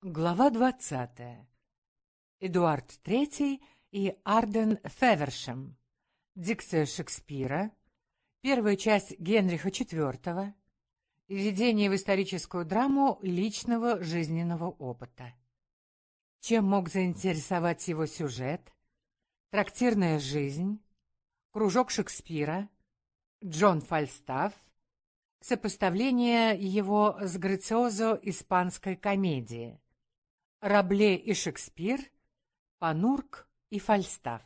Глава 20. Эдуард III и Арден Февершем. Дикция Шекспира. Первая часть Генриха IV. Введение в историческую драму личного жизненного опыта. Чем мог заинтересовать его сюжет? Трактирная жизнь. Кружок Шекспира. Джон Фальстаф. Сопоставление его с грациозо испанской комедии. Рабле и Шекспир, Панурк и Фальстаф.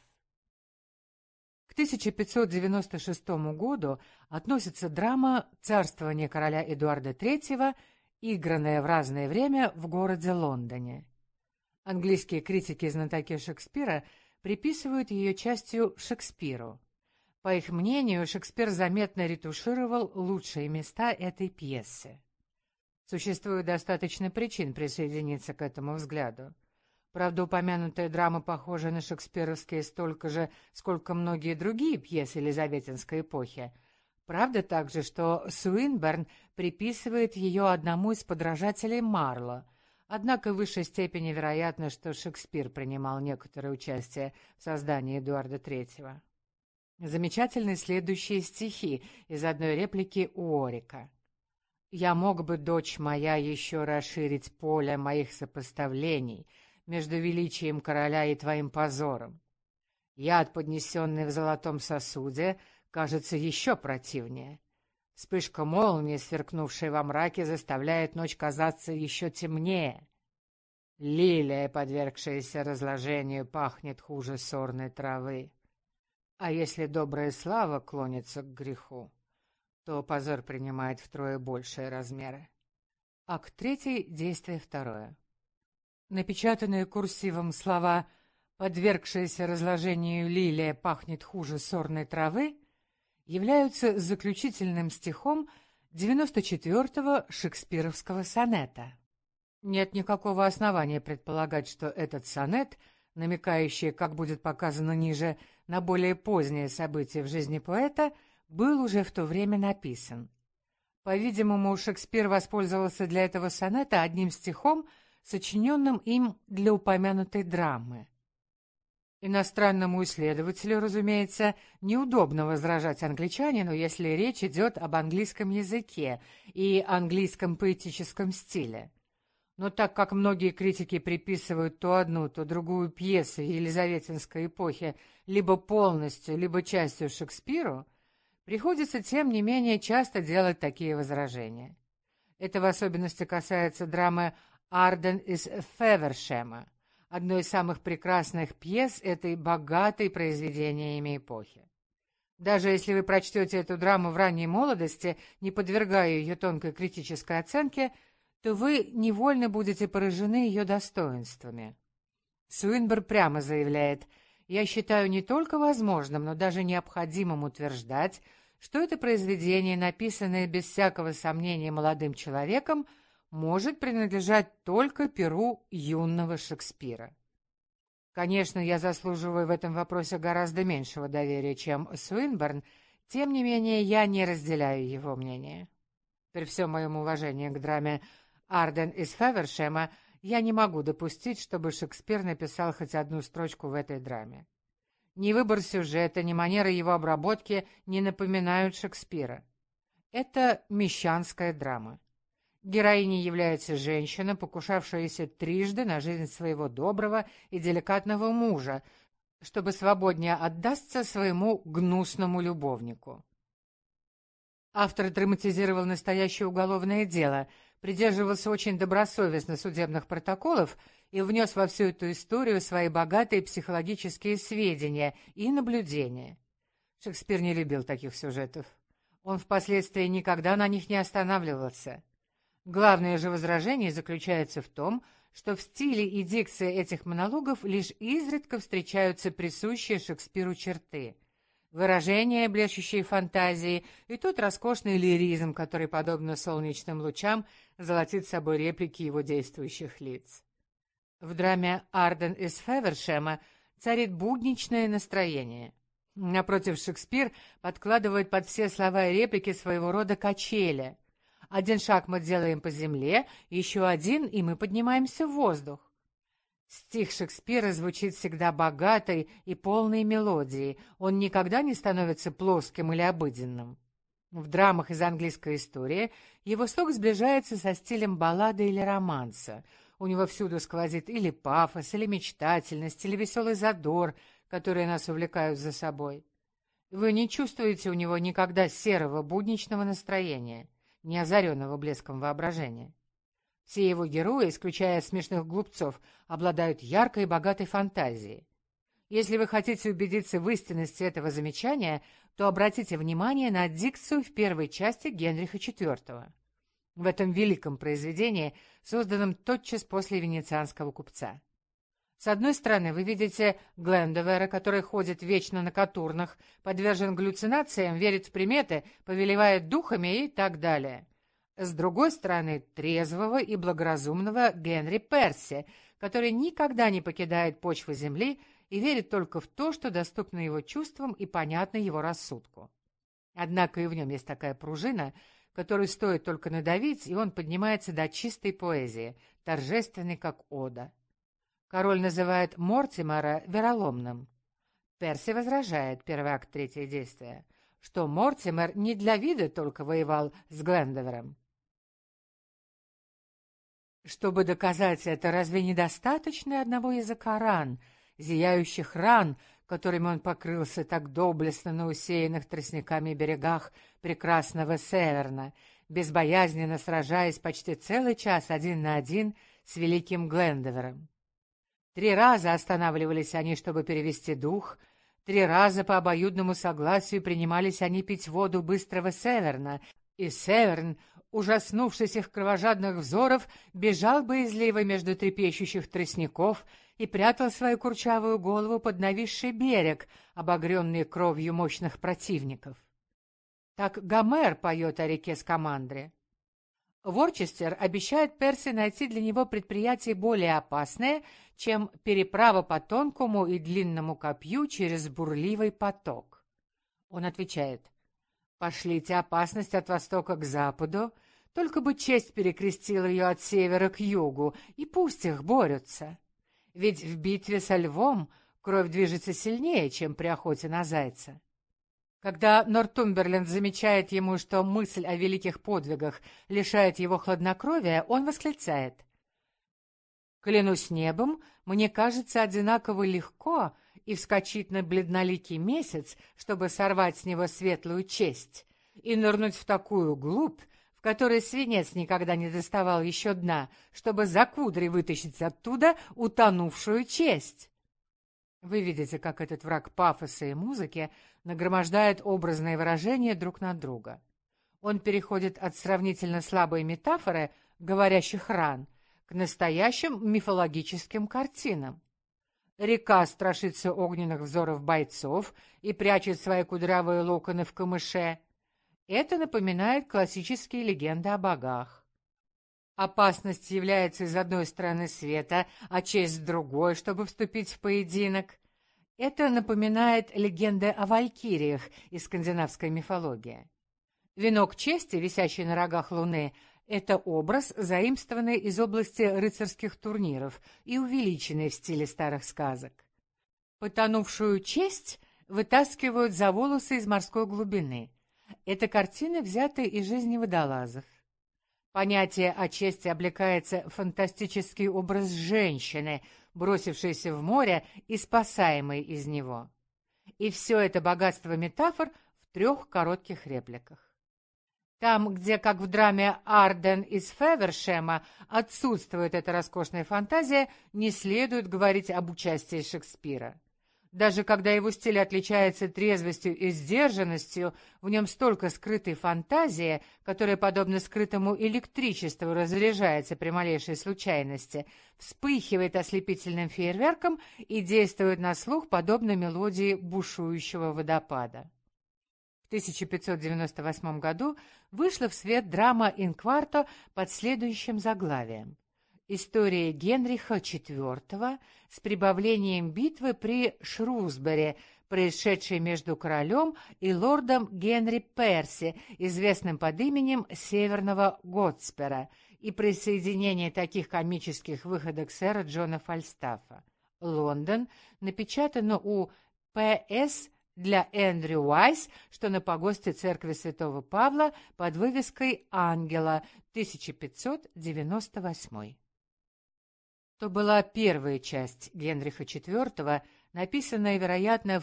К 1596 году относится драма «Царствование короля Эдуарда III», игранная в разное время в городе Лондоне. Английские критики и знатоки Шекспира приписывают ее частью Шекспиру. По их мнению, Шекспир заметно ретушировал лучшие места этой пьесы. Существует достаточно причин присоединиться к этому взгляду. Правда, упомянутая драма похожа на шекспировские столько же, сколько многие другие пьесы елизаветинской эпохи. Правда также, что Суинберн приписывает ее одному из подражателей Марло, однако в высшей степени вероятно, что Шекспир принимал некоторое участие в создании Эдуарда III. Замечательны следующие стихи из одной реплики Уорика. «Я мог бы, дочь моя, еще расширить поле моих сопоставлений между величием короля и твоим позором. Яд, поднесенный в золотом сосуде, кажется еще противнее. Вспышка молнии, сверкнувшая во мраке, заставляет ночь казаться еще темнее. Лилия, подвергшаяся разложению, пахнет хуже сорной травы. А если добрая слава клонится к греху, то позор принимает втрое большие размеры». Акт 3, действие 2. Напечатанные курсивом слова «подвергшаяся разложению лилия пахнет хуже сорной травы» являются заключительным стихом 94-го шекспировского сонета. Нет никакого основания предполагать, что этот сонет, намекающий, как будет показано ниже, на более позднее событие в жизни поэта, был уже в то время написан. По-видимому, Шекспир воспользовался для этого сонета одним стихом, сочиненным им для упомянутой драмы. Иностранному исследователю, разумеется, неудобно возражать англичанину, если речь идет об английском языке и английском поэтическом стиле. Но так как многие критики приписывают то одну, то другую пьесу елизаветинской эпохи либо полностью, либо частью Шекспиру, приходится, тем не менее, часто делать такие возражения. Это в особенности касается драмы «Арден из Февершема», одной из самых прекрасных пьес этой богатой произведениями эпохи. Даже если вы прочтете эту драму в ранней молодости, не подвергая ее тонкой критической оценке, то вы невольно будете поражены ее достоинствами. Суинберн прямо заявляет: «Я считаю не только возможным, но даже необходимым утверждать, что это произведение, написанное без всякого сомнения молодым человеком, может принадлежать только перу юного Шекспира». Конечно, я заслуживаю в этом вопросе гораздо меньшего доверия, чем Суинберн, тем не менее я не разделяю его мнение. При всем моем уважении к драме «Арден из Февершема» я не могу допустить, чтобы Шекспир написал хоть одну строчку в этой драме. Ни выбор сюжета, ни манера его обработки не напоминают Шекспира. Это мещанская драма. Героиней является женщина, покушавшаяся трижды на жизнь своего доброго и деликатного мужа, чтобы свободнее отдаться своему гнусному любовнику. Автор драматизировал настоящее уголовное дело, придерживался очень добросовестно судебных протоколов и внес во всю эту историю свои богатые психологические сведения и наблюдения. Шекспир не любил таких сюжетов. Он впоследствии никогда на них не останавливался. Главное же возражение заключается в том, что в стиле и дикции этих монологов лишь изредка встречаются присущие Шекспиру черты. Выражения, блещущие фантазией, и тот роскошный лиризм, который, подобно солнечным лучам, золотит собой реплики его действующих лиц. В драме «Арден из Февершема» царит будничное настроение. Напротив, Шекспир подкладывает под все слова и реплики своего рода качели. Один шаг мы делаем по земле, еще один, и мы поднимаемся в воздух. Стих Шекспира звучит всегда богатой и полной мелодией. Он никогда не становится плоским или обыденным. В драмах из английской истории его слог сближается со стилем баллады или романса. У него всюду сквозит или пафос, или мечтательность, или веселый задор, которые нас увлекают за собой. Вы не чувствуете у него никогда серого будничного настроения, не озаренного блеском воображения. Все его герои, исключая смешных глупцов, обладают яркой и богатой фантазией. Если вы хотите убедиться в истинности этого замечания, то обратите внимание на дикцию в первой части Генриха IV. В этом великом произведении, созданном тотчас после «Венецианского купца». С одной стороны, вы видите Глендовера, который ходит вечно на катурнах, подвержен галлюцинациям, верит в приметы, повелевает духами и так далее. С другой стороны, трезвого и благоразумного Генри Перси, который никогда не покидает почвы земли и верит только в то, что доступно его чувствам и понятно его рассудку. Однако и в нем есть такая пружина, которую стоит только надавить, и он поднимается до чистой поэзии, торжественной, как ода. Король называет Мортимера вероломным. Перси возражает, первый акт, третье действие, что Мортимер не для вида только воевал с Глендовером. Чтобы доказать это, разве недостаточно одного языка ран, зияющих ран, которыми он покрылся так доблестно на усеянных тростниками берегах прекрасного Северна, безбоязненно сражаясь почти целый час один на один с великим Глендовером? 3 раза останавливались они, чтобы перевести дух, 3 раза по обоюдному согласию принимались они пить воду быстрого Северна, и Северн, ужаснувшись их кровожадных взоров, бежал боязливо между трепещущих тростников и прятал свою курчавую голову под нависший берег, обогренный кровью мощных противников. Так Гомер поет о реке Скамандре. Ворчестер обещает Перси найти для него предприятие более опасное, чем переправа по тонкому и длинному копью через бурливый поток. Он отвечает: «Пошлите опасность от востока к западу, только бы честь перекрестила ее от севера к югу, и пусть их борются. Ведь в битве со львом кровь движется сильнее, чем при охоте на зайца». Когда Нортумберленд замечает ему, что мысль о великих подвигах лишает его хладнокровия, он восклицает: «Клянусь небом, мне кажется одинаково легко и вскочить на бледноликий месяц, чтобы сорвать с него светлую честь, и нырнуть в такую глубь, в которой свинец никогда не доставал еще дна, чтобы за кудри вытащить оттуда утонувшую честь». Вы видите, как этот враг пафоса и музыки нагромождает образные выражения друг на друга. Он переходит от сравнительно слабой метафоры говорящих ран к настоящим мифологическим картинам. Река страшится огненных взоров бойцов и прячет свои кудрявые локоны в камыше. Это напоминает классические легенды о богах. Опасность является с одной стороны света, а честь с другой, чтобы вступить в поединок. Это напоминает легенды о валькириях из скандинавской мифологии. Венок чести, висящий на рогах луны, это образ, заимствованный из области рыцарских турниров и увеличенный в стиле старых сказок. Потонувшую честь вытаскивают за волосы из морской глубины. Это картины, взятые из жизни водолазов. Понятие о чести облекается в фантастический образ женщины, бросившейся в море и спасаемой из него. И все это богатство метафор в 3 коротких репликах. Там, где, как в драме «Арден» из Февершема, отсутствует эта роскошная фантазия, не следует говорить об участии Шекспира. Даже когда его стиль отличается трезвостью и сдержанностью, в нем столько скрытой фантазии, которая, подобно скрытому электричеству, разряжается при малейшей случайности, вспыхивает ослепительным фейерверком и действует на слух, подобно мелодии бушующего водопада. В 1598 году вышла в свет драма «Инкварто» под следующим заглавием: «История Генриха IV с прибавлением битвы при Шрусбери происшедшей между королем и лордом Генри Перси, известным под именем Северного Готспера, и присоединение таких комических выходок сэра Джона Фальстафа. Лондон. Напечатано у П.С. для Эндрю Уайс, что на погосте церкви Святого Павла под вывеской «Ангела», 1598. То была первая часть Генриха IV, написанная, вероятно, в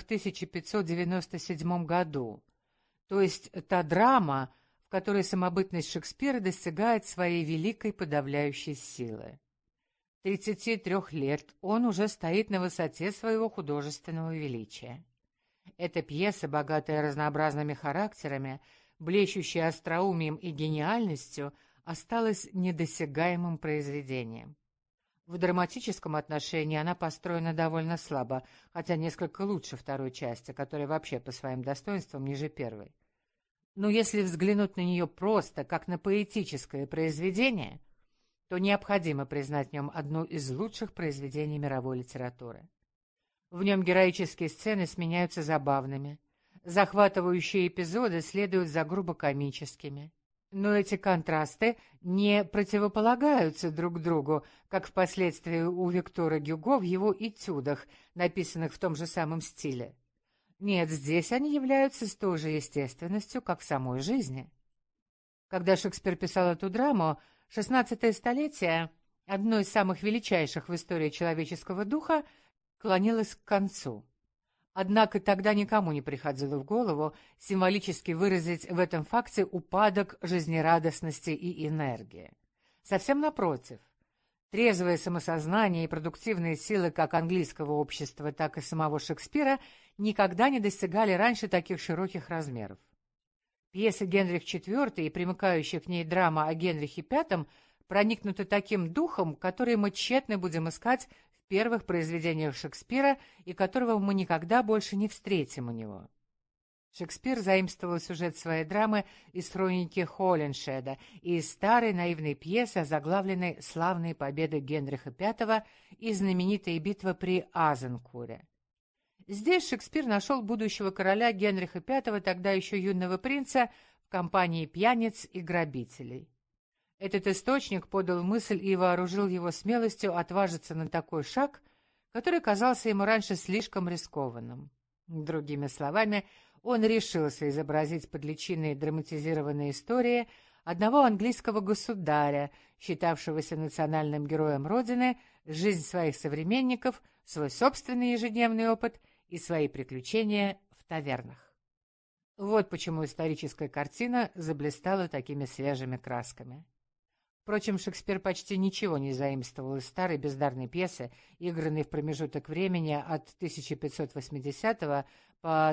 1597 году, то есть та драма, в которой самобытность Шекспира достигает своей великой подавляющей силы. 33 лет он уже стоит на высоте своего художественного величия. Эта пьеса, богатая разнообразными характерами, блещущая остроумием и гениальностью, осталась недосягаемым произведением. В драматическом отношении она построена довольно слабо, хотя несколько лучше второй части, которая вообще по своим достоинствам ниже первой. Но если взглянуть на нее просто как на поэтическое произведение, то необходимо признать в нем одно из лучших произведений мировой литературы. В нем героические сцены сменяются забавными, захватывающие эпизоды следуют за грубо комическими. Но эти контрасты не противополагаются друг другу, как впоследствии у Виктора Гюго в его этюдах, написанных в том же самом стиле. Нет, здесь они являются с той же естественностью, как в самой жизни. Когда Шекспир писал эту драму, XVI столетие, одно из самых величайших в истории человеческого духа, клонилось к концу. Однако тогда никому не приходило в голову символически выразить в этом факте упадок жизнерадостности и энергии. Совсем напротив, трезвое самосознание и продуктивные силы как английского общества, так и самого Шекспира никогда не достигали раньше таких широких размеров. Пьеса «Генрих IV» и примыкающая к ней драма о Генрихе V проникнуты таким духом, который мы тщетно будем искать в первых произведениях Шекспира и которого мы никогда больше не встретим у него. Шекспир заимствовал сюжет своей драмы из хроники Холлиншеда и из старой наивной пьесы, озаглавленной «Славные победы Генриха V» и знаменитая битва при Азенкуре. Здесь Шекспир нашел будущего короля Генриха V, тогда еще юного принца, в компании пьяниц и грабителей. Этот источник подал мысль и вооружил его смелостью отважиться на такой шаг, который казался ему раньше слишком рискованным. Другими словами, он решился изобразить под личиной драматизированной истории одного английского государя, считавшегося национальным героем Родины, жизнь своих современников, свой собственный ежедневный опыт и свои приключения в тавернах. Вот почему историческая картина заблистала такими свежими красками. Впрочем, Шекспир почти ничего не заимствовал из старой бездарной пьесы, игранной в промежуток времени от 1580 по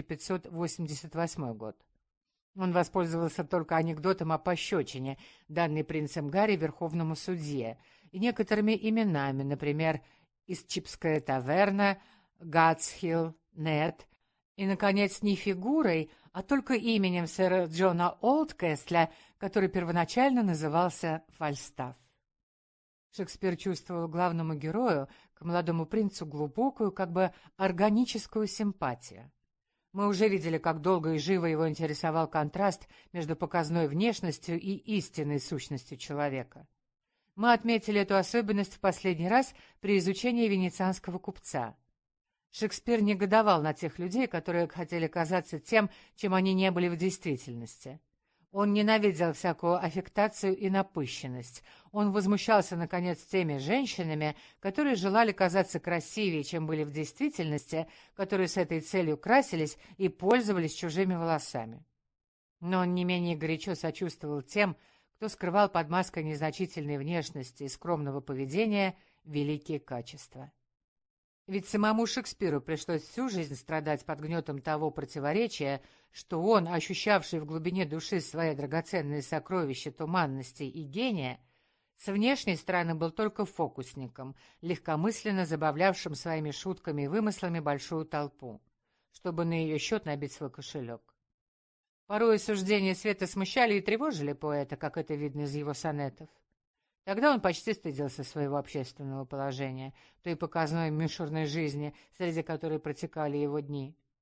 1588 год. Он воспользовался только анекдотом о пощечине, данной принцем Гарри верховному судье, и некоторыми именами, например, Исчипская таверна, Гатсхилл, Нет, и, наконец, не фигурой, а только именем сэра Джона Олдкэстля, который первоначально назывался Фальстаф. Шекспир чувствовал главному герою, к молодому принцу, глубокую, как бы органическую симпатию. Мы уже видели, как долго и живо его интересовал контраст между показной внешностью и истинной сущностью человека. Мы отметили эту особенность в последний раз при изучении венецианского купца. Шекспир негодовал на тех людей, которые хотели казаться тем, чем они не были в действительности. Он ненавидел всякую аффектацию и напыщенность. Он возмущался, наконец, теми женщинами, которые желали казаться красивее, чем были в действительности, которые с этой целью красились и пользовались чужими волосами. Но он не менее горячо сочувствовал тем, кто скрывал под маской незначительной внешности и скромного поведения великие качества. Ведь самому Шекспиру пришлось всю жизнь страдать под гнетом того противоречия, что он, ощущавший в глубине души свои драгоценные сокровища туманности и гения, с внешней стороны был только фокусником, легкомысленно забавлявшим своими шутками и вымыслами большую толпу, чтобы на ее счет набить свой кошелек. Порой суждения света смущали и тревожили поэта, как это видно из его сонетов. Тогда он почти стыдился своего общественного положения, той показной мишурной жизни, среди которой протекали его дни.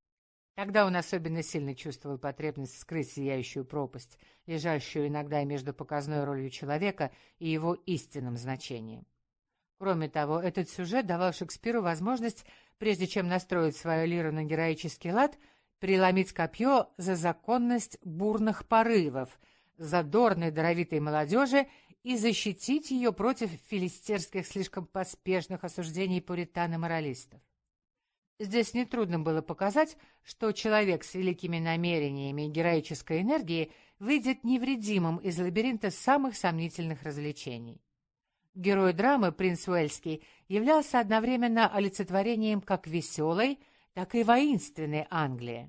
Тогда он особенно сильно чувствовал потребность вскрыть зияющую пропасть, лежащую иногда между показной ролью человека и его истинным значением. Кроме того, этот сюжет давал Шекспиру возможность, прежде чем настроить свою лиру на героический лад, преломить копье за законность бурных порывов, задорной даровитой молодежи и защитить ее против филистерских слишком поспешных осуждений пуритан и моралистов. Здесь нетрудно было показать, что человек с великими намерениями и героической энергией выйдет невредимым из лабиринта самых сомнительных развлечений. Герой драмы, принц Уэльский, являлся одновременно олицетворением как веселой, так и воинственной Англии.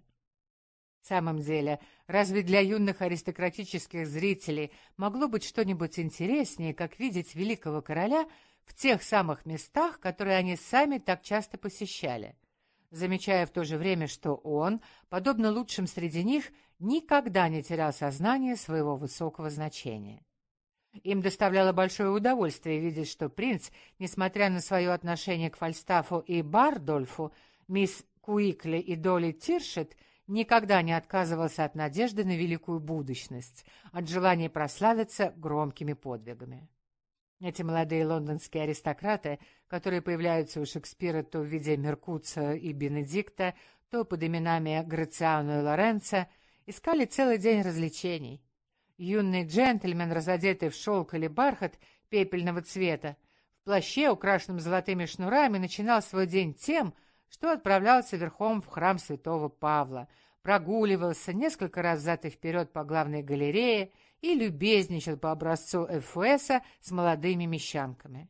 В самом деле, разве для юных аристократических зрителей могло быть что-нибудь интереснее, как видеть великого короля в тех самых местах, которые они сами так часто посещали, замечая в то же время, что он, подобно лучшим среди них, никогда не терял сознание своего высокого значения. Им доставляло большое удовольствие видеть, что принц, несмотря на свое отношение к Фальстафу и Бардольфу, мисс Куикли и Долли Тиршет, никогда не отказывался от надежды на великую будущность, от желания прославиться громкими подвигами. Эти молодые лондонские аристократы, которые появляются у Шекспира то в виде Меркуция и Бенедикта, то под именами Грациано и Лоренцо, искали целый день развлечений. Юный джентльмен, разодетый в шелк или бархат пепельного цвета, в плаще, украшенном золотыми шнурами, начинал свой день тем, что отправлялся верхом в храм святого Павла, прогуливался несколько раз взад и вперед по главной галерее и любезничал по образцу Эфуэса с молодыми мещанками.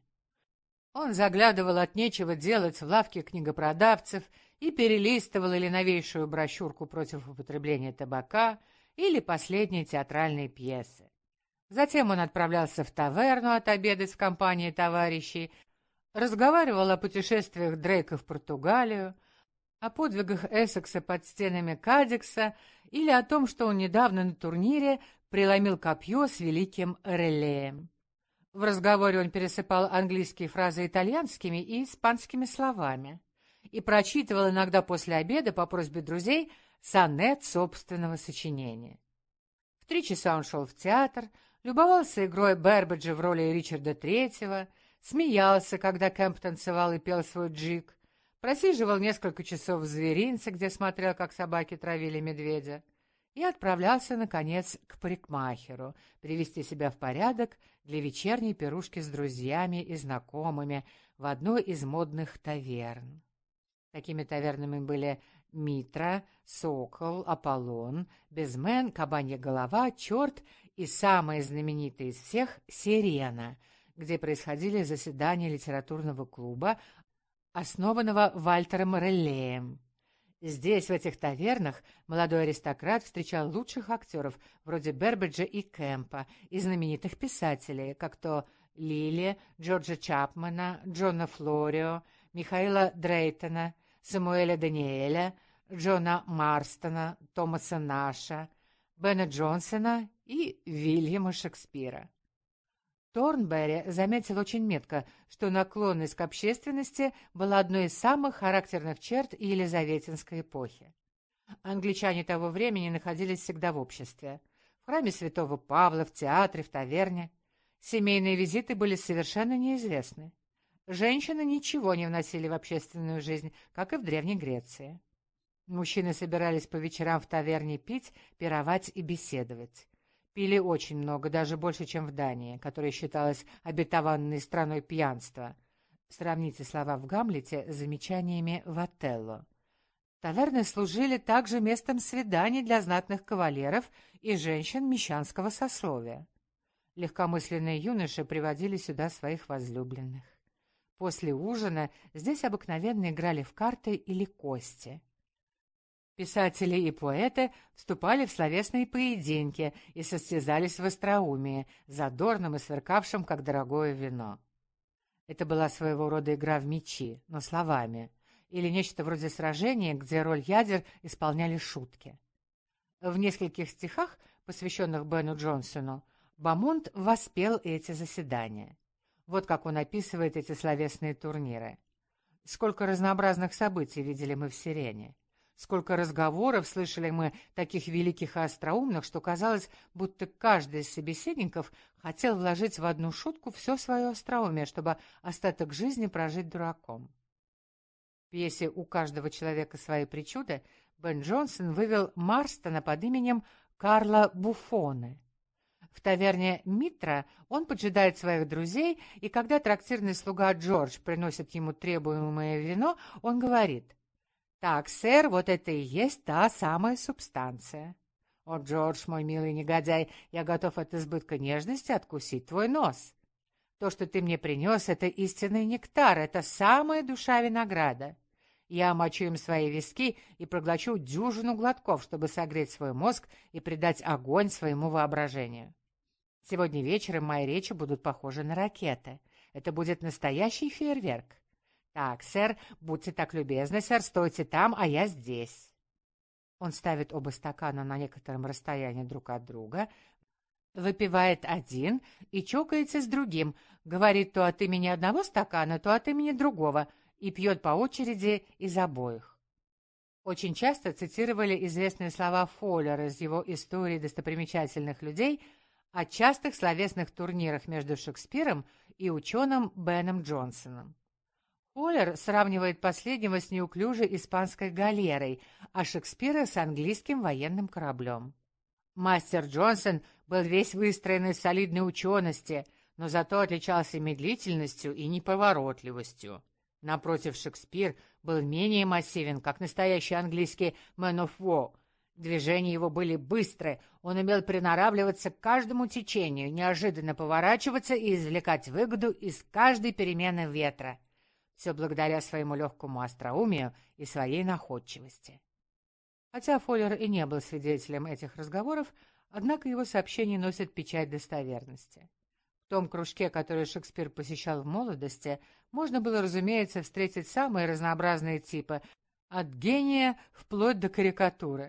Он заглядывал от нечего делать в лавки книгопродавцев и перелистывал или новейшую брошюрку против употребления табака, или последние театральные пьесы. Затем он отправлялся в таверну отобедать в компании товарищей, разговаривал о путешествиях Дрейка в Португалию, о подвигах Эссекса под стенами Кадикса или о том, что он недавно на турнире преломил копье с великим Релеем. В разговоре он пересыпал английские фразы итальянскими и испанскими словами и прочитывал иногда после обеда по просьбе друзей сонет собственного сочинения. В 3 часа он шел в театр, любовался игрой Бербаджа в роли Ричарда III, смеялся, когда Кэмп танцевал и пел свой джиг, просиживал несколько часов в зверинце, где смотрел, как собаки травили медведя, и отправлялся, наконец, к парикмахеру, привести себя в порядок для вечерней пирушки с друзьями и знакомыми в одной из модных таверн. Такими тавернами были Митра, Сокол, Аполлон, Безмен, Кабанья голова, Черт и самая знаменитая из всех — Сирена, где происходили заседания литературного клуба, основанного Вальтером Реллеем. Здесь, в этих тавернах, молодой аристократ встречал лучших актеров, вроде Бербаджа и Кэмпа, и знаменитых писателей, как то Лили, Джорджа Чапмана, Джона Флорио, Михаила Дрейтона, Самуэля Даниэля, Джона Марстона, Томаса Наша, Бена Джонсона и Вильяма Шекспира. Торнберри заметил очень метко, что наклонность к общественности была одной из самых характерных черт елизаветинской эпохи. Англичане того времени находились всегда в обществе. В храме святого Павла, в театре, в таверне. Семейные визиты были совершенно неизвестны. Женщины ничего не вносили в общественную жизнь, как и в Древней Греции. Мужчины собирались по вечерам в таверне пить, пировать и беседовать. Пили очень много, даже больше, чем в Дании, которая считалась обетованной страной пьянства. Сравните слова в «Гамлете» с замечаниями в «Отелло». Таверны служили также местом свиданий для знатных кавалеров и женщин мещанского сословия. Легкомысленные юноши приводили сюда своих возлюбленных. После ужина здесь обыкновенно играли в карты или кости. Писатели и поэты вступали в словесные поединки и состязались в остроумии, задорном и сверкавшем, как дорогое вино. Это была своего рода игра в мячи, но словами, или нечто вроде сражения, где роль ядер исполняли шутки. В нескольких стихах, посвященных Бену Джонсону, Бамонт воспел эти заседания. Вот как он описывает эти словесные турниры. «Сколько разнообразных событий видели мы в Сирене. Сколько разговоров слышали мы таких великих и остроумных, что казалось, будто каждый из собеседников хотел вложить в одну шутку все свое остроумие, чтобы остаток жизни прожить дураком. В пьесе «У каждого человека свои причуды» Бен Джонсон вывел Марстона под именем Карла Буфоне. В таверне Митра он поджидает своих друзей, и когда трактирный слуга Джордж приносит ему требуемое вино, он говорит: «Так, сэр, вот это и есть та самая субстанция. О, Джордж, мой милый негодяй, я готов от избытка нежности откусить твой нос. То, что ты мне принес, это истинный нектар, это самая душа винограда. Я омочу им свои виски и проглочу дюжину глотков, чтобы согреть свой мозг и придать огонь своему воображению. Сегодня вечером мои речи будут похожи на ракеты. Это будет настоящий фейерверк. Так, сэр, будьте так любезны, сэр, стойте там, а я здесь». Он ставит оба стакана на некотором расстоянии друг от друга, выпивает один и чокается с другим, говорит то от имени одного стакана, то от имени другого и пьет по очереди из обоих. Очень часто цитировали известные слова Фоллера из его «Истории достопримечательных людей» о частых словесных турнирах между Шекспиром и ученым Беном Джонсоном. Фоллер сравнивает последнего с неуклюжей испанской галерой, а Шекспира с английским военным кораблем. Мастер Джонсон был весь выстроен из солидной учености, но зато отличался медлительностью и неповоротливостью. Напротив, Шекспир был менее массивен, как настоящий английский «man of war». Движения его были быстры, он умел приноравливаться к каждому течению, неожиданно поворачиваться и извлекать выгоду из каждой перемены ветра. Все благодаря своему легкому остроумию и своей находчивости. Хотя Фоллер и не был свидетелем этих разговоров, однако его сообщения носят печать достоверности. В том кружке, который Шекспир посещал в молодости, можно было, разумеется, встретить самые разнообразные типы, от гения вплоть до карикатуры.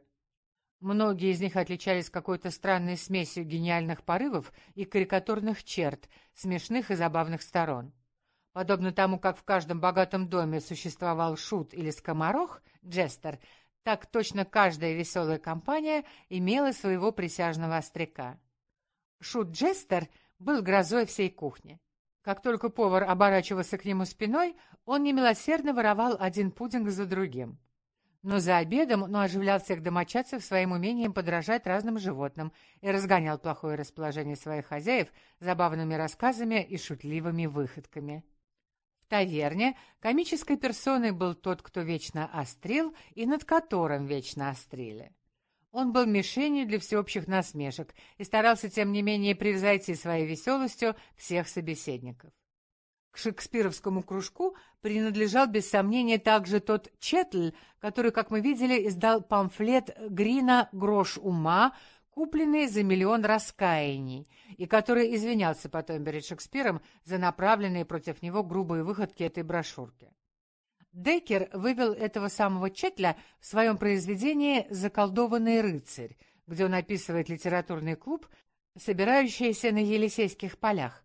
Многие из них отличались какой-то странной смесью гениальных порывов и карикатурных черт, смешных и забавных сторон. Подобно тому, как в каждом богатом доме существовал шут или скоморох, джестер, так точно каждая веселая компания имела своего присяжного остряка. Шут-джестер был грозой всей кухни. Как только повар оборачивался к нему спиной, он немилосердно воровал один пудинг за другим. Но за обедом он оживлял всех домочадцев своим умением подражать разным животным и разгонял плохое расположение своих хозяев забавными рассказами и шутливыми выходками. В таверне комической персоной был тот, кто вечно острил и над которым вечно острили. Он был мишенью для всеобщих насмешек и старался, тем не менее, превзойти своей веселостью всех собеседников. К шекспировскому кружку принадлежал без сомнения также тот Четль, который, как мы видели, издал памфлет Грина «Грош ума», купленный за 1 миллион раскаяний, и который извинялся потом перед Шекспиром за направленные против него грубые выходки этой брошюрки. Деккер вывел этого самого Четля в своем произведении «Заколдованный рыцарь», где он описывает литературный клуб, собирающийся на Елисейских полях.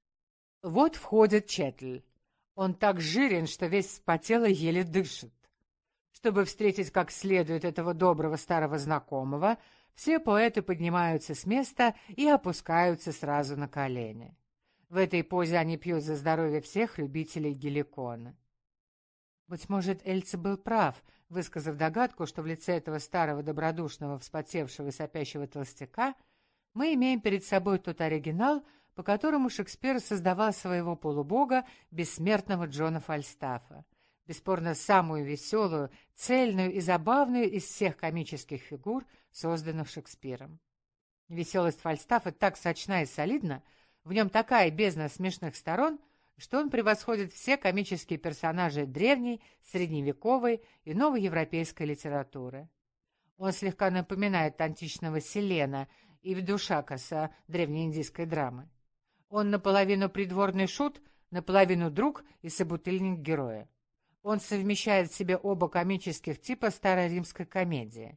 Вот входит Четль. Он так жирен, что весь вспотел и еле дышит. Чтобы встретить как следует этого доброго старого знакомого, все поэты поднимаются с места и опускаются сразу на колени. В этой позе они пьют за здоровье всех любителей геликона. Быть может, Эльце был прав, высказав догадку, что в лице этого старого добродушного, вспотевшего и сопящего толстяка мы имеем перед собой тот оригинал, по которому Шекспир создавал своего полубога, бессмертного Джона Фальстафа, бесспорно самую веселую, цельную и забавную из всех комических фигур, созданных Шекспиром. Веселость Фальстафа так сочна и солидна, в нем такая бездна смешных сторон, что он превосходит все комические персонажи древней, средневековой и новоевропейской литературы. Он слегка напоминает античного Селена и Видушакаса древнеиндийской драмы. Он наполовину придворный шут, наполовину друг и собутыльник героя. Он совмещает в себе оба комических типа староримской комедии.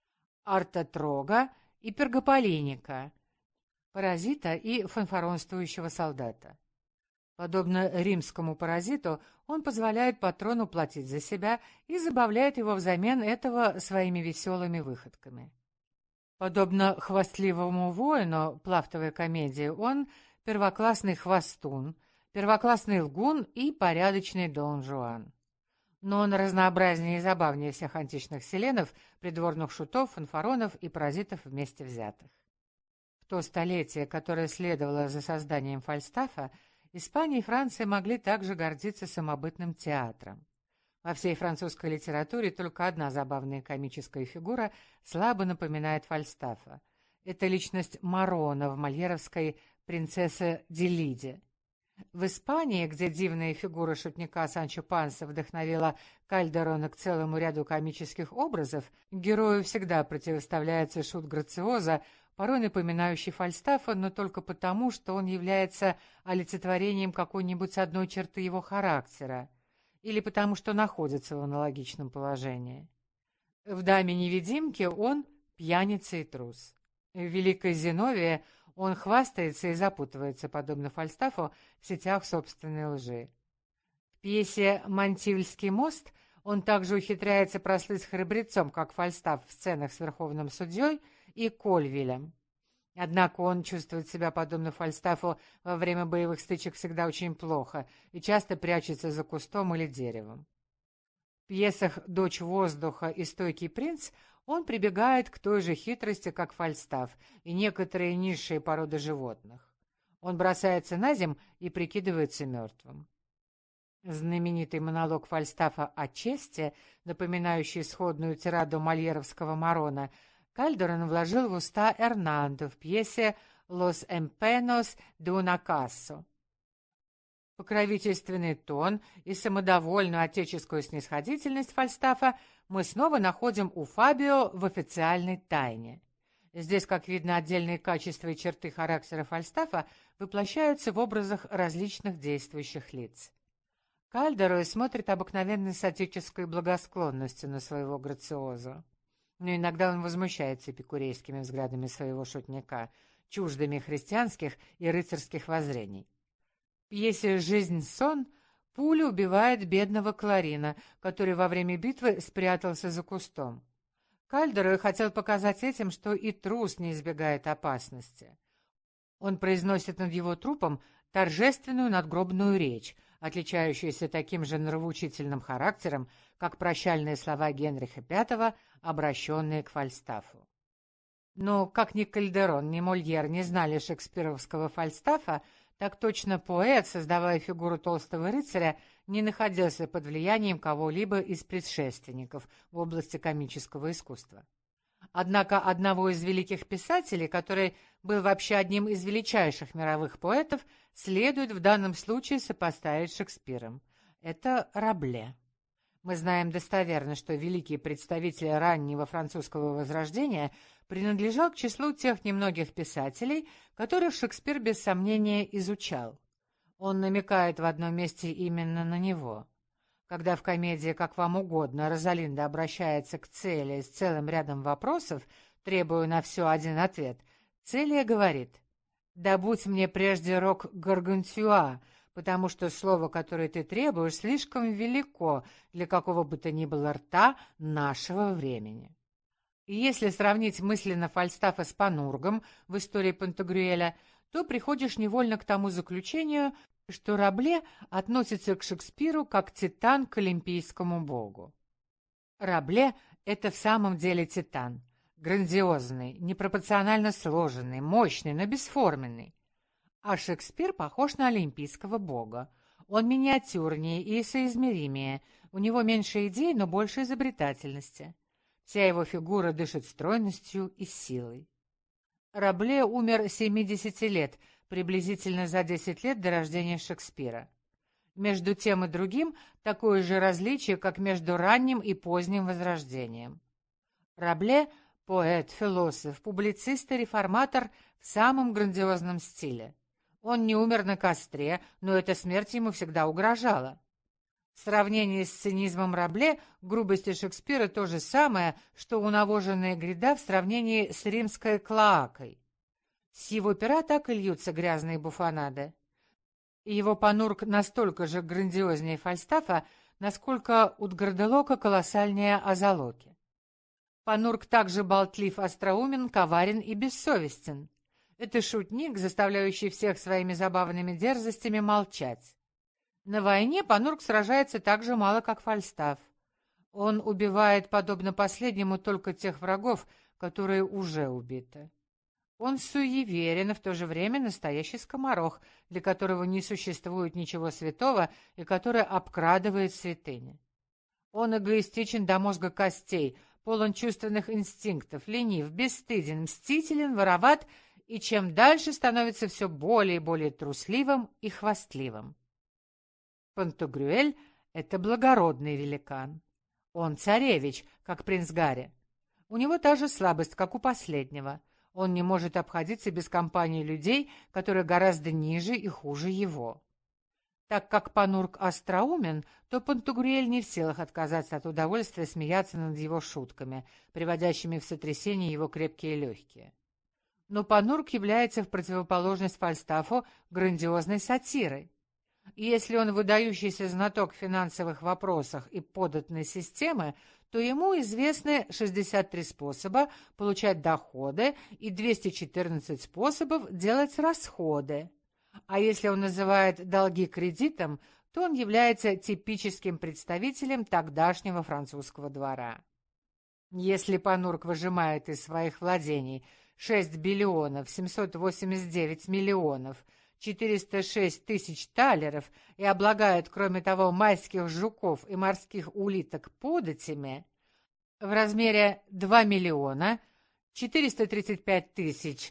Артатрога и Пергополийника, паразита и фанфаронствующего солдата. Подобно римскому паразиту, он позволяет патрону платить за себя и забавляет его взамен этого своими веселыми выходками. Подобно хвастливому воину плавтовой комедии, он первоклассный хвастун, первоклассный лгун и порядочный Дон Жуан. Но он разнообразнее и забавнее всех античных селенов, придворных шутов, фанфаронов и паразитов вместе взятых. В то столетие, которое следовало за созданием Фальстафа, Испания и Франция могли также гордиться самобытным театром. Во всей французской литературе только одна забавная комическая фигура слабо напоминает Фальстафа. Это личность Марона в мольеровской «Принцессе Делиде». В Испании, где дивная фигура шутника Санчо Панса вдохновила Кальдерона к целому ряду комических образов, герою всегда противоставляется шут Грациоза, порой напоминающий Фальстафа, но только потому, что он является олицетворением какой-нибудь одной черты его характера, или потому, что находится в аналогичном положении. В «Даме-невидимке» он пьяница и трус. В «Великой Зиновии» он хвастается и запутывается, подобно Фальстафу, в сетях собственной лжи. В пьесе «Мантильский мост» он также ухитряется прослыть храбрецом, как Фальстаф в сценах с Верховным судьей и Кольвилем. Однако он чувствует себя, подобно Фальстафу, во время боевых стычек всегда очень плохо и часто прячется за кустом или деревом. В пьесах «Дочь воздуха» и «Стойкий принц» он прибегает к той же хитрости, как Фальстаф и некоторые низшие породы животных. Он бросается на земь и прикидывается мертвым. Знаменитый монолог Фальстафа о чести, напоминающий сходную тираду мольеровского Марона, Кальдерон вложил в уста Эрнандо в пьесе «Los empeños de una casa». Покровительственный тон и самодовольную отеческую снисходительность Фальстафа мы снова находим у Фабио в «Официальной тайне». Здесь, как видно, отдельные качества и черты характера Фальстафа воплощаются в образах различных действующих лиц. Кальдерон смотрит обыкновенно с отеческой благосклонностью на своего Грациозу. Но иногда он возмущается эпикурейскими взглядами своего шутника, чуждыми христианских и рыцарских воззрений. В пьесе «Жизнь-сон» пуля убивает бедного Кларина, который во время битвы спрятался за кустом. Кальдерон хотел показать этим, что и трус не избегает опасности. Он произносит над его трупом торжественную надгробную речь, отличающуюся таким же нравоучительным характером, как прощальные слова Генриха V, обращенные к Фальстафу. Но как ни Кальдерон, ни Мольер не знали шекспировского Фальстафа, так точно поэт, создавая фигуру толстого рыцаря, не находился под влиянием кого-либо из предшественников в области комического искусства. Однако одного из великих писателей, который был вообще одним из величайших мировых поэтов, следует в данном случае сопоставить с Шекспиром. Это Рабле. Мы знаем достоверно, что великий представитель раннего французского возрождения принадлежал к числу тех немногих писателей, которых Шекспир без сомнения изучал. Он намекает в одном месте именно на него. Когда в комедии «Как вам угодно» Розалинда обращается к Целии с целым рядом вопросов, требуя на все один ответ, Целия говорит: «Добудь мне прежде рог Гаргантюа, потому что слово, которое ты требуешь, слишком велико для какого бы то ни было рта нашего времени». И если сравнить мысленно Фальстафа с Панургом в истории Пантагрюэля, то приходишь невольно к тому заключению, что Рабле относится к Шекспиру как титан к олимпийскому богу. Рабле — это в самом деле титан, грандиозный, непропорционально сложенный, мощный, но бесформенный. А Шекспир похож на олимпийского бога. Он миниатюрнее и соизмеримее, у него меньше идей, но больше изобретательности. Вся его фигура дышит стройностью и силой. Рабле умер 70 лет, приблизительно за 10 лет до рождения Шекспира. Между тем и другим такое же различие, как между ранним и поздним Возрождением. Рабле — поэт, философ, публицист и реформатор в самом грандиозном стиле. Он не умер на костре, но эта смерть ему всегда угрожала. В сравнении с цинизмом Рабле грубости Шекспира то же самое, что унавоженная гряда в сравнении с римской клоакой. С его пера так и льются грязные буфонады. и его Панурк настолько же грандиознее Фальстафа, насколько у Д'Гарделока колоссальнее Азалоки. Панурк также болтлив, остроумен, коварен и бессовестен. Это шутник, заставляющий всех своими забавными дерзостями молчать. На войне Панурк сражается так же мало, как Фальстаф. Он убивает, подобно последнему, только тех врагов, которые уже убиты. Он суеверен и в то же время настоящий скоморох, для которого не существует ничего святого и который обкрадывает святыни. Он эгоистичен до мозга костей, полон чувственных инстинктов, ленив, бесстыден, мстителен, вороват и чем дальше становится все более и более трусливым и хвастливым. Пантагрюэль — это благородный великан. Он царевич, как принц Гарри. У него та же слабость, как у последнего. Он не может обходиться без компании людей, которые гораздо ниже и хуже его. Так как Панурк остроумен, то Пантагрюэль не в силах отказаться от удовольствия смеяться над его шутками, приводящими в сотрясение его крепкие легкие. Но Панурк является в противоположность Фальстафу грандиозной сатирой. И если он выдающийся знаток в финансовых вопросах и податной системы, то ему известны 63 способа получать доходы и 214 способов делать расходы. А если он называет долги кредитом, то он является типическим представителем тогдашнего французского двора. Если Панурк выжимает из своих владений 6 биллионов 789 миллионов 406 тысяч талеров и облагает, кроме того, майских жуков и морских улиток податями в размере 2 миллиона 435 тысяч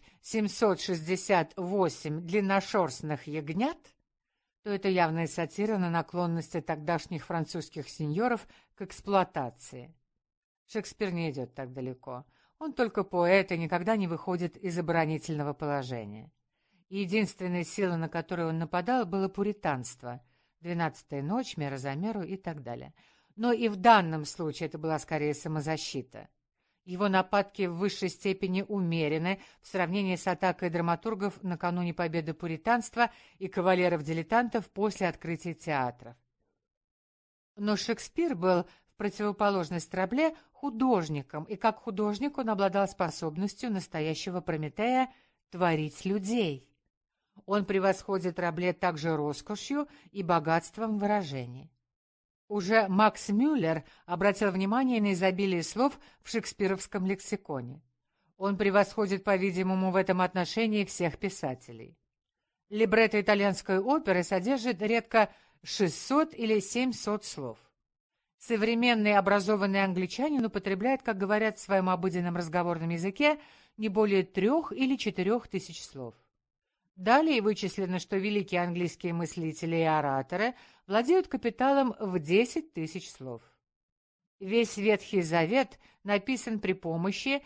768 длинношерстных ягнят, то это явная сатира на наклонности тогдашних французских сеньоров к эксплуатации. Шекспир не идет так далеко. Он только поэт и никогда не выходит из оборонительного положения. Единственной силой, на которую он нападал, было пуританство, 12-я ночь, мера за меру и так далее. Но и в данном случае это была скорее самозащита. Его нападки в высшей степени умерены в сравнении с атакой драматургов накануне победы пуританства и кавалеров-дилетантов после открытия театров. Но Шекспир был, в противоположность Рабле, художником, и как художник он обладал способностью настоящего Прометея творить людей. Он превосходит Рабле также роскошью и богатством выражений. Уже Макс Мюллер обратил внимание на изобилие слов в шекспировском лексиконе. Он превосходит, по-видимому, в этом отношении всех писателей. Либретто итальянской оперы содержит редко 600 или 700 слов. Современный образованный англичанин употребляет, как говорят в своем обыденном разговорном языке, не более 3 или 4 тысяч слов. Далее вычислено, что великие английские мыслители и ораторы владеют капиталом в 10 тысяч слов. Весь Ветхий Завет написан при помощи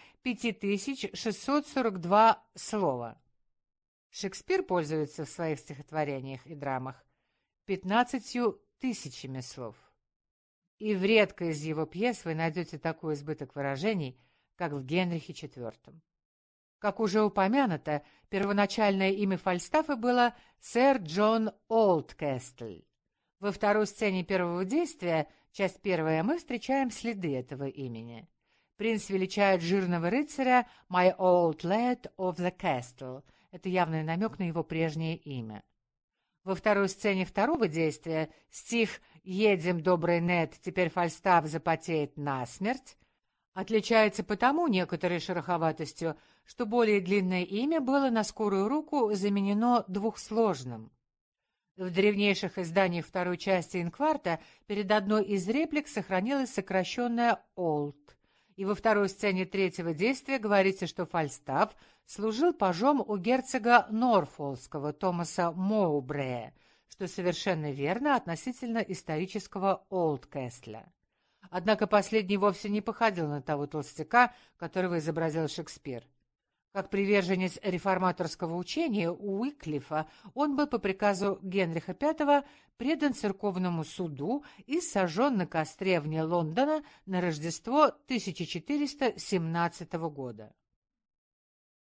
5642 слова. Шекспир пользуется в своих стихотворениях и драмах 15 тысячами слов. И в редкой из его пьес вы найдете такой избыток выражений, как в Генрихе IV. Как уже упомянуто, первоначальное имя Фальстафа было сэр Джон Олдкастль. Во второй сцене первого действия, часть первая, мы встречаем следы этого имени. Принц величает жирного рыцаря «My old lad of the castle». Это явный намек на его прежнее имя. Во второй сцене второго действия стих «Едем, добрый Нед, теперь Фальстаф запотеет насмерть» отличается потому некоторой шероховатостью, что более длинное имя было на скорую руку заменено двухсложным. В древнейших изданиях второй части инкварта перед одной из реплик сохранилась сокращенная «Олд», и во второй сцене третьего действия говорится, что Фальстаф служил пажом у герцога Норфолкского Томаса Моубрея, что совершенно верно относительно исторического Олдкастля. Однако последний вовсе не походил на того толстяка, которого изобразил Шекспир. Как приверженец реформаторского учения Уиклифа, он был по приказу Генриха V предан церковному суду и сожжен на костре вне Лондона на Рождество 1417 года.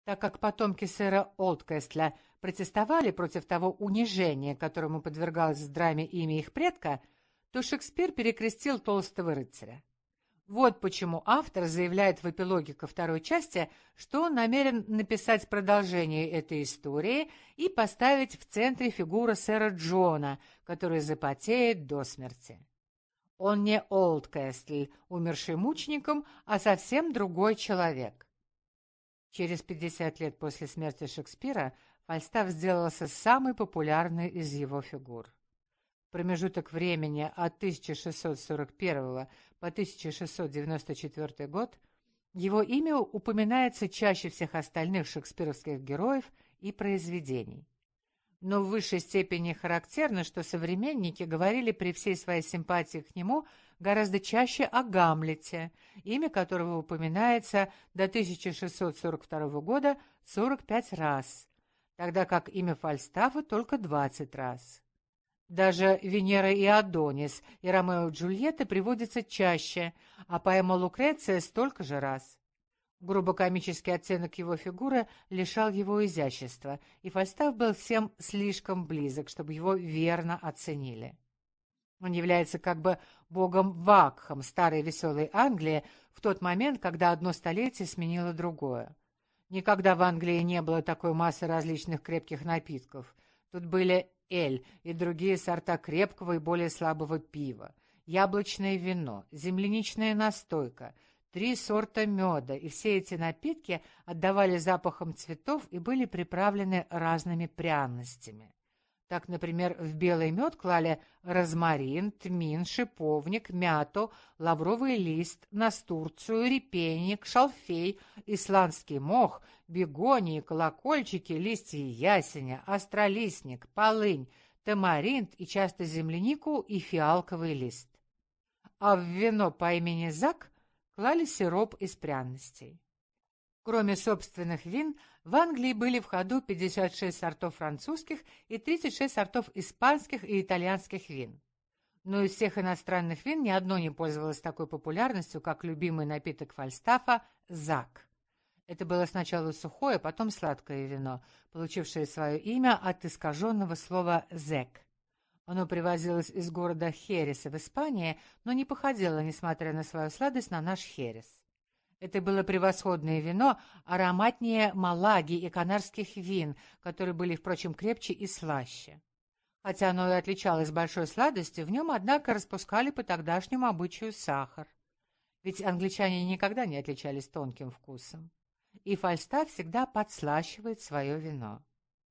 Так как потомки сэра Олдкастля протестовали против того унижения, которому подвергалось в драме имя их предка, то Шекспир перекрестил толстого рыцаря. Вот почему автор заявляет в эпилоге ко второй части, что он намерен написать продолжение этой истории и поставить в центре фигуру сэра Джона, который запотеет до смерти. Он не Олдкастль, умерший мучеником, а совсем другой человек. Через 50 лет после смерти Шекспира Фальстаф сделался самой популярной из его фигур. В промежуток времени от 1641 по 1694 год его имя упоминается чаще всех остальных шекспировских героев и произведений. Но в высшей степени характерно, что современники говорили при всей своей симпатии к нему гораздо чаще о Гамлете, имя которого упоминается до 1642 года 45 раз, тогда как имя Фальстафа только 20 раз. Даже Венера и Адонис и Ромео и Джульетта приводятся чаще, а поэма Лукреция столько же раз. Грубо-комический оттенок его фигуры лишал его изящества, и Фальстаф был всем слишком близок, чтобы его верно оценили. Он является как бы богом-вакхом старой веселой Англии в тот момент, когда одно столетие сменило другое. Никогда в Англии не было такой массы различных крепких напитков. Тут были эль и другие сорта крепкого и более слабого пива, яблочное вино, земляничная настойка, 3 сорта меда, и все эти напитки отдавали запахом цветов и были приправлены разными пряностями. Так, например, в белый мед клали розмарин, тмин, шиповник, мяту, лавровый лист, настурцию, репейник, шалфей, исландский мох, бегонии, колокольчики, листья ясеня, остролистник, полынь, тамаринт и часто землянику и фиалковый лист. А в вино по имени Зак клали сироп из пряностей. Кроме собственных вин, в Англии были в ходу 56 сортов французских и 36 сортов испанских и итальянских вин. Но из всех иностранных вин ни одно не пользовалось такой популярностью, как любимый напиток Фальстафа – Зак. Это было сначала сухое, потом сладкое вино, получившее свое имя от искаженного слова «зек». Оно привозилось из города Хереса в Испании, но не походило, несмотря на свою сладость, на наш Херес. Это было превосходное вино, ароматнее Малаги и канарских вин, которые были, впрочем, крепче и слаще. Хотя оно и отличалось большой сладостью, в нем, однако, распускали по тогдашнему обычаю сахар. Ведь англичане никогда не отличались тонким вкусом. И Фальстаф всегда подслащивает свое вино.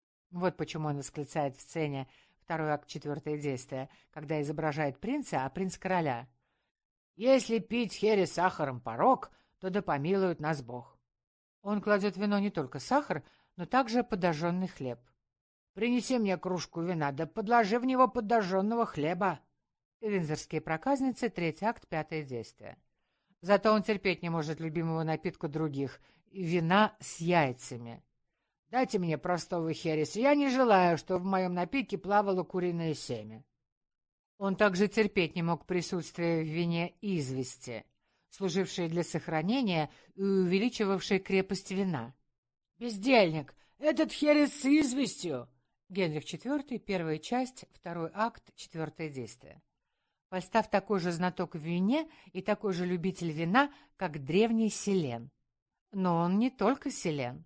Вот почему он восклицает в сцене второй акт, 4 действие, когда изображает принца, а принц короля. «Если пить херес сахаром порок, то да помилует нас Бог». Он кладет в вино не только сахар, но также подожженный хлеб. «Принеси мне кружку вина, да подложи в него подожженного хлеба». Виндзорские проказницы, 3 акт, 5 действие. Зато он терпеть не может любимого напитка других — вина с яйцами. «Дайте мне простого хереса, я не желаю, чтобы в моем напитке плавало куриное семя». Он также терпеть не мог присутствие в вине извести, служившей для сохранения и увеличивавшей крепость вина. «Бездельник, этот херес с известью!» Генрих IV, 1 часть, 2 акт, 4 действие. Фальстаф такой же знаток в вине и такой же любитель вина, как древний Селен. Но он не только Селен.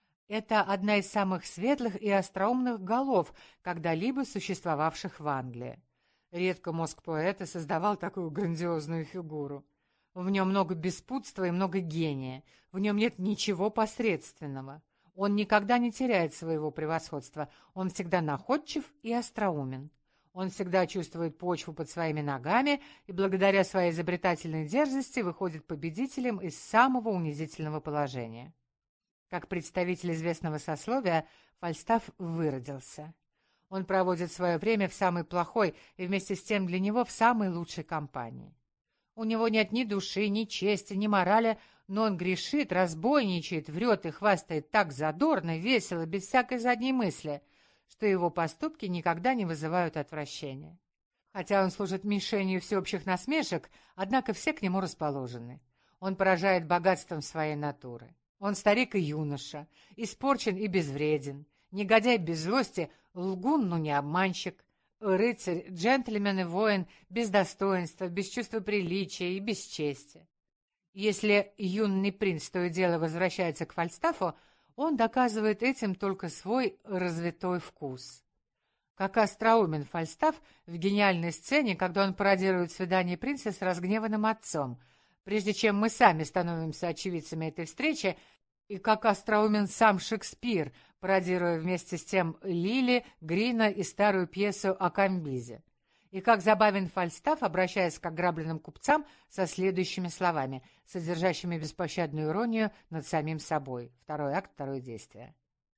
Это одна из самых светлых и остроумных голов, когда-либо существовавших в Англии. Редко мозг поэта создавал такую грандиозную фигуру. В нем много беспутства и много гения. В нем нет ничего посредственного. Он никогда не теряет своего превосходства. Он всегда находчив и остроумен. Он всегда чувствует почву под своими ногами и благодаря своей изобретательной дерзости выходит победителем из самого унизительного положения. Как представитель известного сословия, Фальстаф выродился. Он проводит свое время в самой плохой и вместе с тем для него в самой лучшей компании. У него нет ни души, ни чести, ни морали, но он грешит, разбойничает, врет и хвастает так задорно, весело, без всякой задней мысли, что его поступки никогда не вызывают отвращения. Хотя он служит мишенью всеобщих насмешек, однако все к нему расположены. Он поражает богатством своей натуры. Он старик и юноша, испорчен и безвреден, негодяй без злости, лгун, но не обманщик, рыцарь, джентльмен и воин без достоинства, без чувства приличия и без чести. Если юный принц то и дело возвращается к Фальстафу, он доказывает этим только свой развитой вкус. Как остроумен Фальстаф в гениальной сцене, когда он пародирует свидание принца с разгневанным отцом, прежде чем мы сами становимся очевидцами этой встречи, и как остроумен сам Шекспир, пародируя вместе с тем Лили, Грина и старую пьесу о Камбизе. И как забавен Фальстаф, обращаясь к ограбленным купцам со следующими словами, содержащими беспощадную иронию над самим собой. Второй акт, второе действие.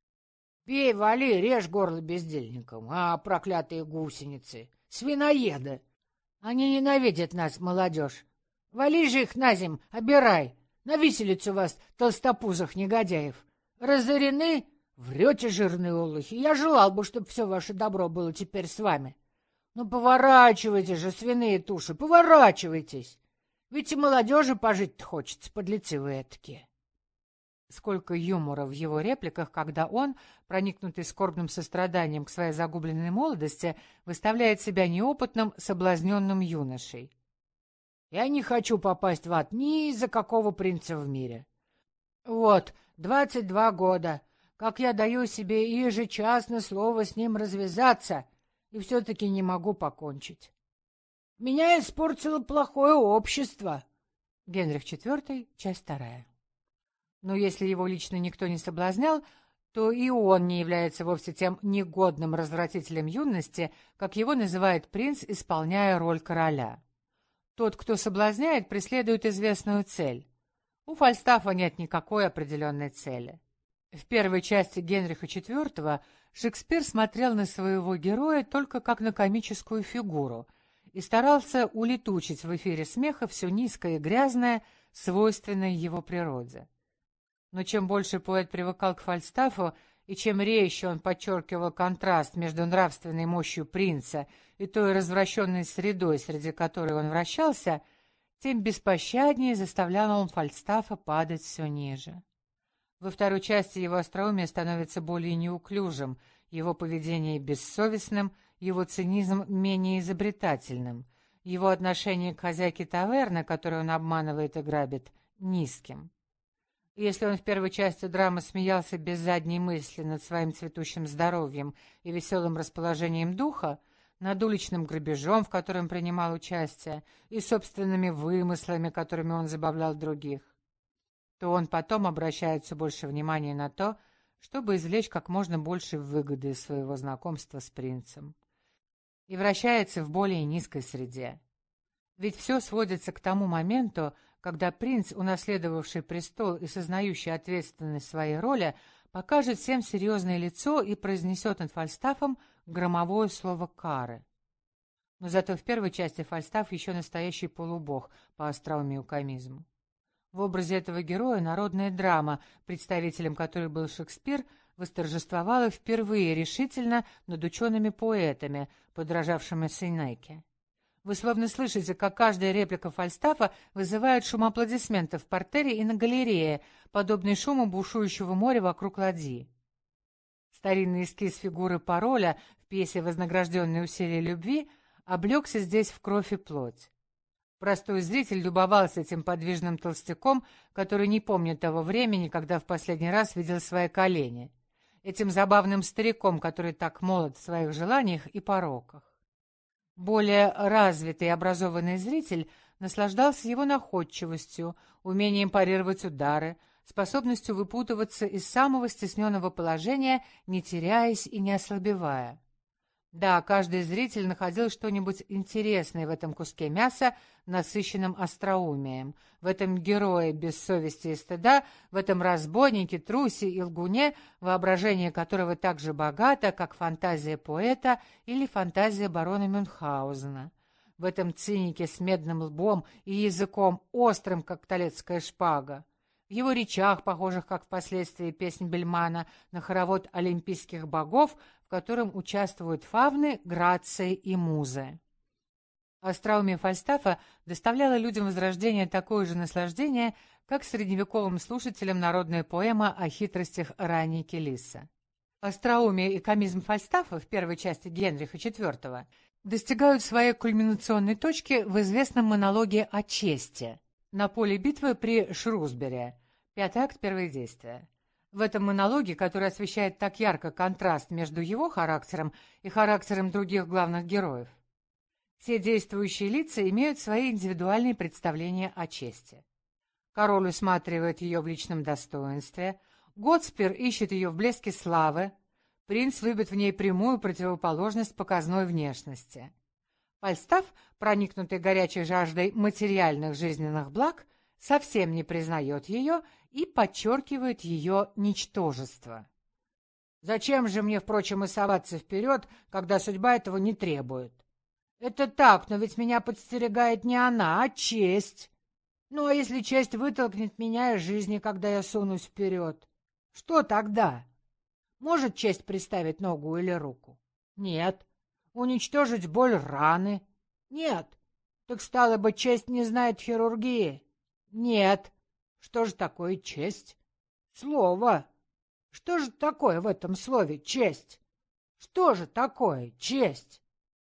«Бей, вали, режь горло бездельникам, а проклятые гусеницы, свиноеды! Они ненавидят нас, молодежь! Вали же их на земь, обирай! На виселицу вас, толстопузых негодяев! Разорены? Врете, жирные олухи! Я желал бы, чтобы все ваше добро было теперь с вами! Ну, поворачивайте же, свиные туши, поворачивайтесь! Ведь и молодежи пожить-то хочется, подлецы вы этакие!» Сколько юмора в его репликах, когда он, проникнутый скорбным состраданием к своей загубленной молодости, выставляет себя неопытным, соблазненным юношей. «Я не хочу попасть в ад ни из-за какого принца в мире. Вот, 22 года, как я даю себе ежечасно слово с ним развязаться, и все-таки не могу покончить. Меня испортило плохое общество». Генрих IV, часть 2. Но если его лично никто не соблазнял, то и он не является вовсе тем негодным развратителем юности, как его называет принц, исполняя роль короля. Тот, кто соблазняет, преследует известную цель. У Фальстафа нет никакой определенной цели. В первой части Генриха IV Шекспир смотрел на своего героя только как на комическую фигуру и старался улетучить в эфире смеха все низкое и грязное, свойственное его природе. Но чем больше поэт привыкал к Фальстафу, и чем резче он подчеркивал контраст между нравственной мощью принца и той развращенной средой, среди которой он вращался, тем беспощаднее заставлял он Фальстафа падать все ниже. Во второй части его остроумие становится более неуклюжим, его поведение бессовестным, его цинизм менее изобретательным, его отношение к хозяйке таверны, которую он обманывает и грабит, низким. Если он в первой части драмы смеялся без задней мысли над своим цветущим здоровьем и веселым расположением духа, над уличным грабежом, в котором принимал участие, и собственными вымыслами, которыми он забавлял других, то он потом обращает все больше внимания на то, чтобы извлечь как можно больше выгоды из своего знакомства с принцем, и вращается в более низкой среде. Ведь все сводится к тому моменту, когда принц, унаследовавший престол и сознающий ответственность своей роли, покажет всем серьезное лицо и произнесет над Фальстафом громовое слово кары. Но зато в первой части Фальстаф еще настоящий полубог по остроумию и комизму. В образе этого героя народная драма, представителем которой был Шекспир, восторжествовала впервые решительно над учеными-поэтами, подражавшими Сейнеке. Вы словно слышите, как каждая реплика Фальстафа вызывает шум аплодисментов в партере и на галерее, подобный шуму бушующего моря вокруг ладьи. Старинный эскиз фигуры Пароля в пьесе «Вознагражденные усилия любви» облегся здесь в кровь и плоть. Простой зритель любовался этим подвижным толстяком, который не помнит того времени, когда в последний раз видел свои колени, этим забавным стариком, который так молод в своих желаниях и пороках. Более развитый и образованный зритель наслаждался его находчивостью, умением парировать удары, способностью выпутываться из самого стесненного положения, не теряясь и не ослабевая. Да, каждый зритель находил что-нибудь интересное в этом куске мяса, насыщенном остроумием, в этом герое без совести и стыда, в этом разбойнике, трусе и лгуне, воображение которого так же богато, как фантазия поэта или фантазия барона Мюнхгаузена, в этом цинике с медным лбом и языком острым, как толецкая шпага, в его речах, похожих, как впоследствии песнь Бельмана, на хоровод олимпийских богов, в котором участвуют фавны, грации и музы. Остроумие Фальстафа доставляло людям Возрождения такое же наслаждение, как средневековым слушателям народная поэма о хитростях Ранники Лиса. Остроумие и комизм Фальстафа в первой части Генриха IV достигают своей кульминационной точки в известном монологе о чести на поле битвы при Шрусбери, 5-й акт, первое действие. В этом монологе, который освещает так ярко контраст между его характером и характером других главных героев, все действующие лица имеют свои индивидуальные представления о чести. Король усматривает ее в личном достоинстве, Готспер ищет ее в блеске славы, принц любит в ней прямую противоположность показной внешности. Фальстаф, проникнутый горячей жаждой материальных жизненных благ, совсем не признает ее и подчеркивает ее ничтожество. «Зачем же мне, впрочем, и соваться вперед, когда судьба этого не требует? Это так, но ведь меня подстерегает не она, а честь. Ну, а если честь вытолкнет меня из жизни, когда я сунусь вперед? Что тогда? Может честь приставить ногу или руку? Нет. Уничтожить боль раны? Нет. Так стало бы, честь не знает хирургии? Нет. Что же такое честь? Слово. Что же такое в этом слове честь? Что же такое честь?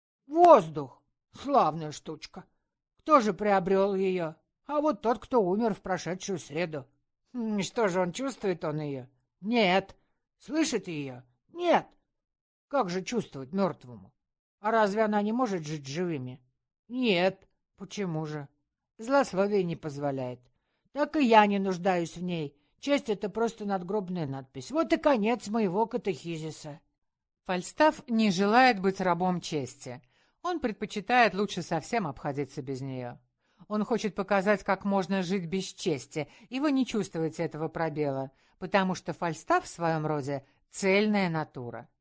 Воздух. Славная штучка. Кто же приобрел ее? А вот тот, кто умер в прошедшую среду. Что же, он чувствует он ее? Нет. Слышит ее? Нет. Как же чувствовать мертвому? А разве она не может жить живыми? Нет. Почему же? Злословие не позволяет. Так и я не нуждаюсь в ней. Честь — это просто надгробная надпись. Вот и конец моего катехизиса. Фальстаф не желает быть рабом чести. Он предпочитает лучше совсем обходиться без нее. Он хочет показать, как можно жить без чести, и вы не чувствуете этого пробела, потому что Фальстаф в своем роде цельная натура.